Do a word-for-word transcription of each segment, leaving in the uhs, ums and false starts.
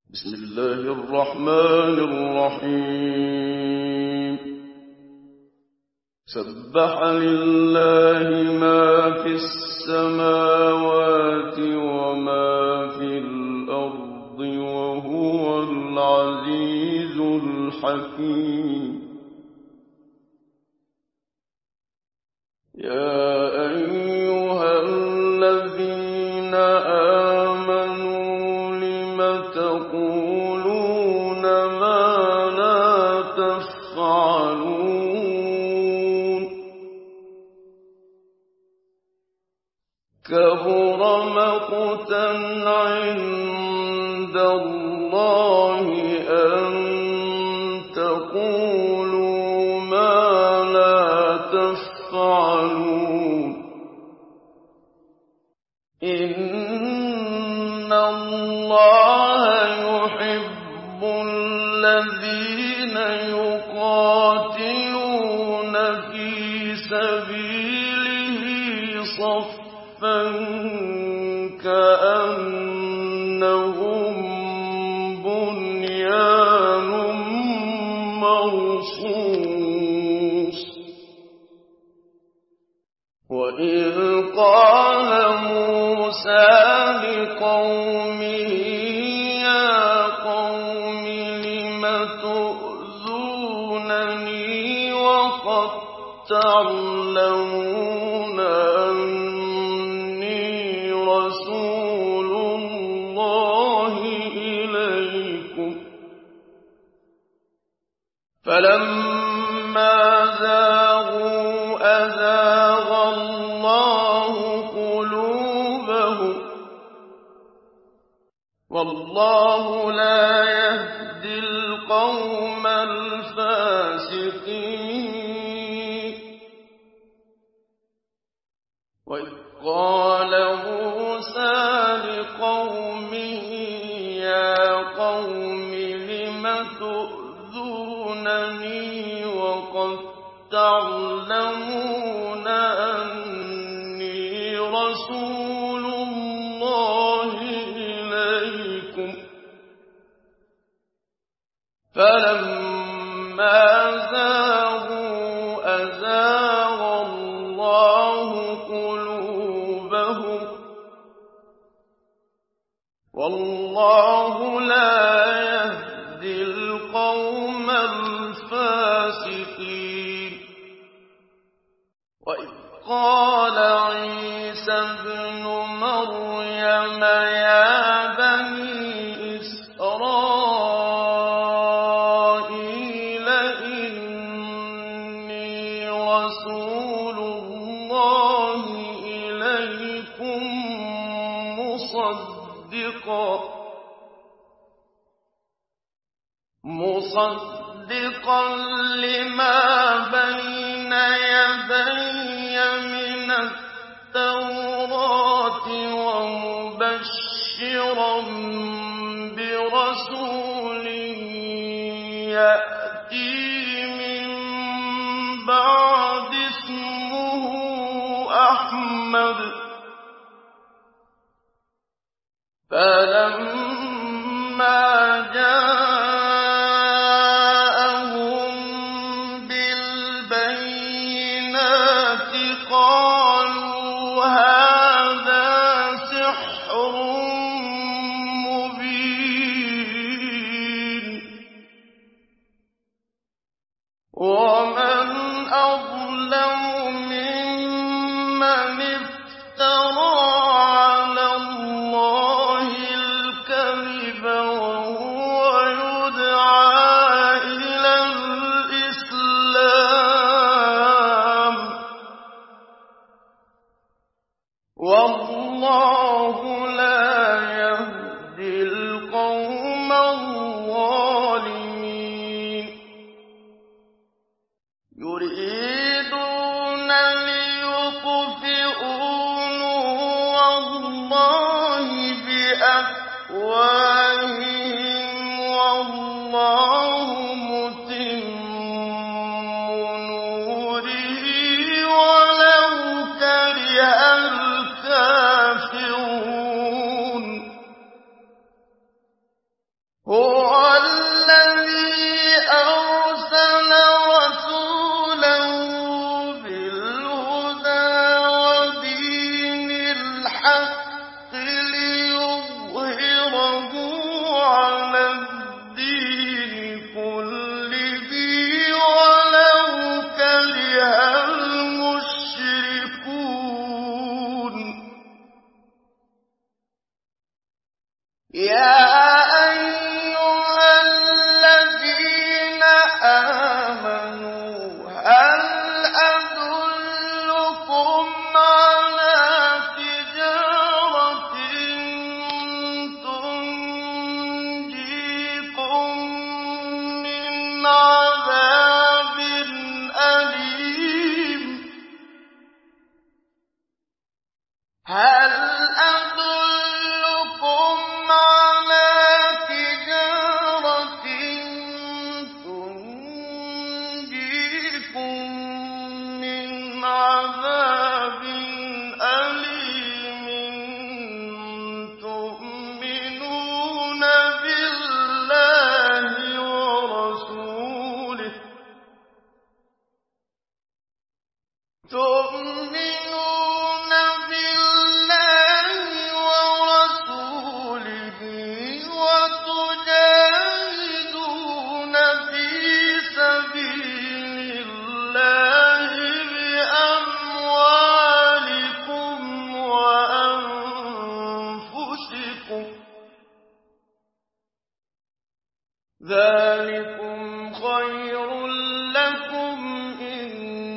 بسم الله الرحمن الرحيم. سبح لله ما في السماوات وما في الأرض وهو العزيز الحكيم. يا أيها الذين آمنوا لم تقولون ما لا تفعلون كبر مقتا عند الله أن تقولوا ما لا تفعلون إن الله يحب الذين يقاتلون في سبيله صفا كأنهم بنيان مرصوص. وإذ قال موسى لقومه يا قوم لم تؤذونني وقد تعلمون أني رسول الله إليكم. فلما زاغوا أزاغ الله قلوبهم والله لا يهدي القوم الفاسقين. وإذ قال موسى لقومه يا قوم لم تؤذونني وقد تعلمون أني رسول الله إليكم. فلما زاغوا أزاغ الله قلوبهم والله لا يهدي القوم الفاسقين. وإذ قال عيسى ابن مريم يا بني إسرائيل إني رسول الله إليكم مصدقا مصدقا لما بين يدي من التوراة ومبشرا برسول يأتي من بعد اسمه أحمد. فلما جاءهم بالبينات قالوا هذا سحر مبين. ومن أظلم ممن افترى على الله الكذب وهو يدعى إلى الإسلام والله لا يهدي القوم الظالمين. يريدون ليطفئوا نور الله بأفواههم والله متم نوره ولو كره الكافرون. ذلكم خير لكم إن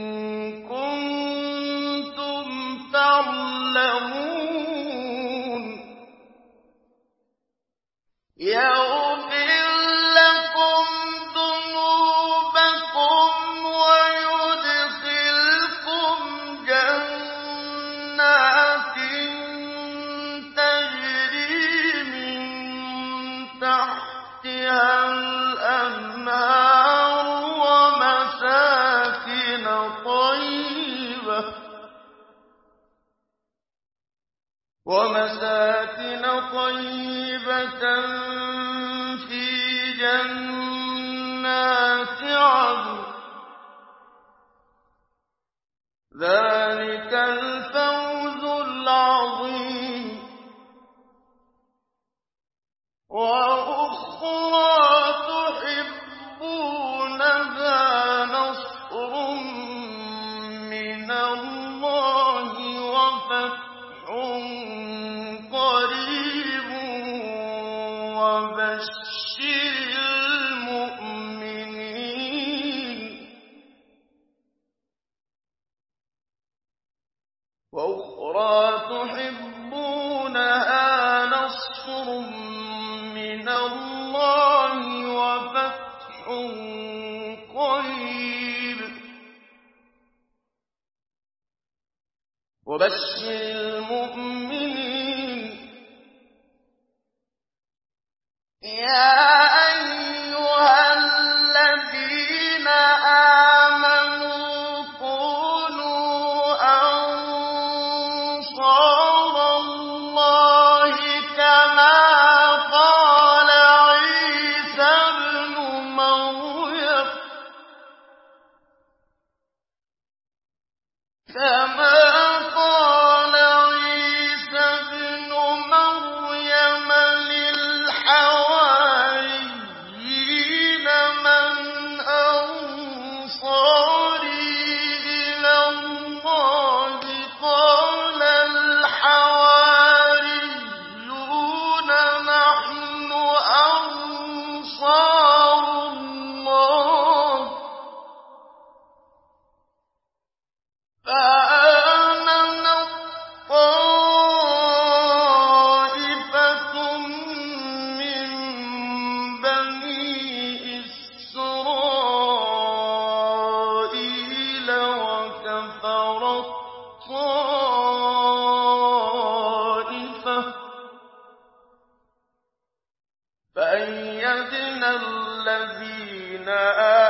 كنتم تعلمون يغفر لكم ذنوبكم ويدخلكم جنات تجري من تحتها الأنهار ومساكن طيبة ومساكن طيبة في جنات عدن ذلك الفوز العظيم وأخرى تحبونها نصر من الله وفتح قريب وبشر المؤمنين وأخرى تحبونها نصر من الله وفتح قريب وبشر المؤمنين يا أيها الذين آمنوا كونوا أنصار الله كما قال عيسى ابن مريم كما قال عيسى ابن مريم للحواريين من أنصاري إلى الله قال الحواريون نحن أنصار الله فآمنت طائفة من بني إسرائيل وكفرت طائفة فأيدنا الذين